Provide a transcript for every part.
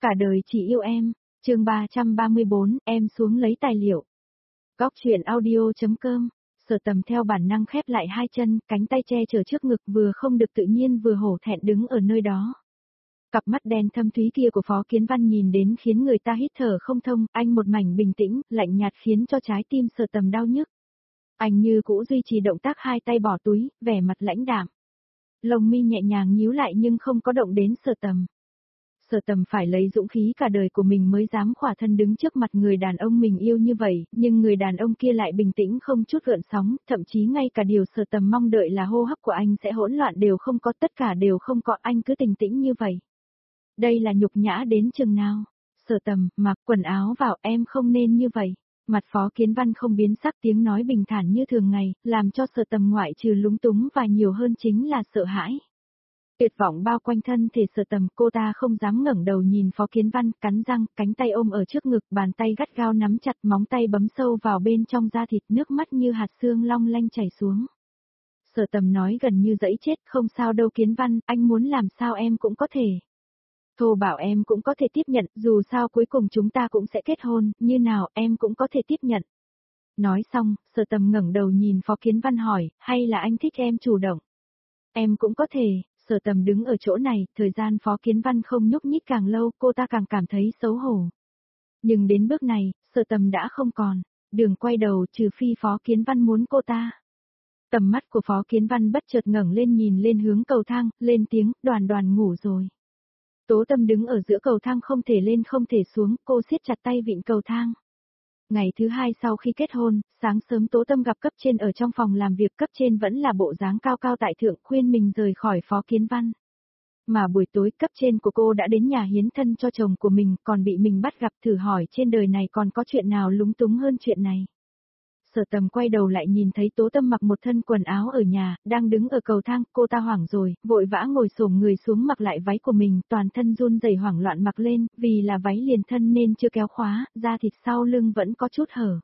Cả đời chỉ yêu em, chương 334, em xuống lấy tài liệu. Góc truyện audio.com, Sở Tầm theo bản năng khép lại hai chân, cánh tay che chở trước ngực vừa không được tự nhiên vừa hổ thẹn đứng ở nơi đó. Cặp mắt đen thâm thúy kia của Phó Kiến Văn nhìn đến khiến người ta hít thở không thông, anh một mảnh bình tĩnh, lạnh nhạt khiến cho trái tim Sở Tầm đau nhức. Anh như cũ duy trì động tác hai tay bỏ túi, vẻ mặt lãnh đạm. Lông mi nhẹ nhàng nhíu lại nhưng không có động đến Sở Tầm. Sở Tầm phải lấy dũng khí cả đời của mình mới dám khỏa thân đứng trước mặt người đàn ông mình yêu như vậy, nhưng người đàn ông kia lại bình tĩnh không chút gợn sóng, thậm chí ngay cả điều Sở Tầm mong đợi là hô hấp của anh sẽ hỗn loạn đều không có, tất cả đều không có, anh cứ bình tĩnh như vậy. Đây là nhục nhã đến chừng nào? Sở Tầm, mặc quần áo vào, em không nên như vậy. Mặt Phó Kiến Văn không biến sắc, tiếng nói bình thản như thường ngày, làm cho Sở Tầm ngoại trừ lúng túng và nhiều hơn chính là sợ hãi. Tuyệt vọng bao quanh thân thể Sở Tầm, cô ta không dám ngẩng đầu nhìn Phó Kiến Văn, cắn răng, cánh tay ôm ở trước ngực, bàn tay gắt gao nắm chặt, móng tay bấm sâu vào bên trong da thịt, nước mắt như hạt sương long lanh chảy xuống. Sở Tầm nói gần như dẫy chết, không sao đâu Kiến Văn, anh muốn làm sao em cũng có thể. Thô bảo em cũng có thể tiếp nhận, dù sao cuối cùng chúng ta cũng sẽ kết hôn, như nào em cũng có thể tiếp nhận. Nói xong, Sở Tầm ngẩng đầu nhìn Phó Kiến Văn hỏi, hay là anh thích em chủ động? Em cũng có thể. Sở Tầm đứng ở chỗ này, thời gian Phó Kiến Văn không nhúc nhích càng lâu, cô ta càng cảm thấy xấu hổ. Nhưng đến bước này, Sở Tầm đã không còn đường quay đầu trừ phi Phó Kiến Văn muốn cô ta. Tầm mắt của Phó Kiến Văn bất chợt ngẩng lên nhìn lên hướng cầu thang, lên tiếng, Đoàn Đoàn ngủ rồi. Tố Tâm đứng ở giữa cầu thang không thể lên không thể xuống, cô siết chặt tay vịn cầu thang. Ngày thứ hai sau khi kết hôn, sáng sớm Tố Tâm gặp cấp trên ở trong phòng làm việc, cấp trên vẫn là bộ dáng cao cao tại thượng, khuyên mình rời khỏi Phó Kiến Văn. Mà buổi tối cấp trên của cô đã đến nhà hiến thân cho chồng của mình, còn bị mình bắt gặp, thử hỏi trên đời này còn có chuyện nào lúng túng hơn chuyện này. Sở Tầm quay đầu lại nhìn thấy Tố Tâm mặc một thân quần áo ở nhà, đang đứng ở cầu thang, cô ta hoảng rồi, vội vã ngồi xổm người xuống mặc lại váy của mình, toàn thân run rẩy hoảng loạn mặc lên, vì là váy liền thân nên chưa kéo khóa, da thịt sau lưng vẫn có chút hở.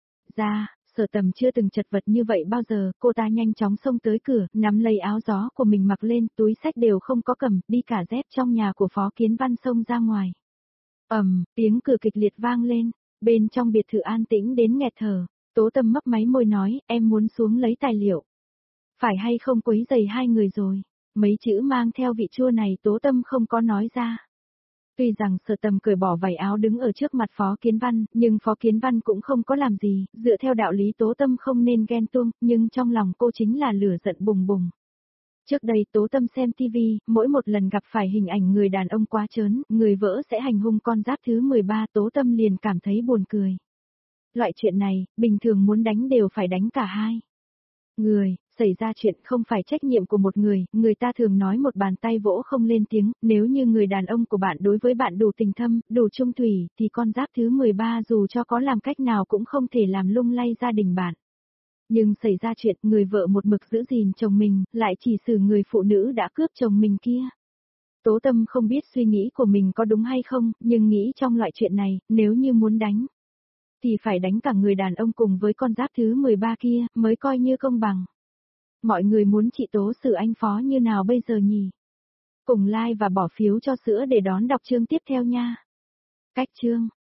Sở Tầm chưa từng chật vật như vậy bao giờ, cô ta nhanh chóng xông tới cửa, nắm lấy áo gió của mình mặc lên, túi xách đều không có cầm, đi cả dép trong nhà của Phó Kiến Văn xông ra ngoài. Tiếng cửa kịch liệt vang lên, bên trong biệt thự an tĩnh đến nghẹt thở. Tố Tâm mấp máy môi nói, em muốn xuống lấy tài liệu. Phải hay không quấy rầy hai người rồi. Mấy chữ mang theo vị chua này Tố Tâm không có nói ra. Tuy rằng Sở Tầm cởi bỏ vải áo đứng ở trước mặt Phó Kiến Văn, nhưng Phó Kiến Văn cũng không có làm gì, dựa theo đạo lý Tố Tâm không nên ghen tuông, nhưng trong lòng cô chính là lửa giận bùng bùng. Trước đây Tố Tâm xem TV, mỗi một lần gặp phải hình ảnh người đàn ông quá trớn, người vỡ sẽ hành hung con giáp thứ 13, Tố Tâm liền cảm thấy buồn cười. Loại chuyện này, bình thường muốn đánh đều phải đánh cả hai người, xảy ra chuyện không phải trách nhiệm của một người ta thường nói một bàn tay vỗ không lên tiếng, nếu như người đàn ông của bạn đối với bạn đủ tình thâm, đủ trung thủy, thì con giáp thứ 13 dù cho có làm cách nào cũng không thể làm lung lay gia đình bạn. Nhưng xảy ra chuyện, người vợ một mực giữ gìn chồng mình, lại chỉ xử người phụ nữ đã cướp chồng mình kia. Tố Tâm không biết suy nghĩ của mình có đúng hay không, nhưng nghĩ trong loại chuyện này, nếu như muốn đánh thì phải đánh cả người đàn ông cùng với con giáp thứ 13 kia, mới coi như công bằng. Mọi người muốn chị Tố xử anh Phó như nào bây giờ nhỉ? Cùng like và bỏ phiếu cho sữa để đón đọc chương tiếp theo nha. Cách chương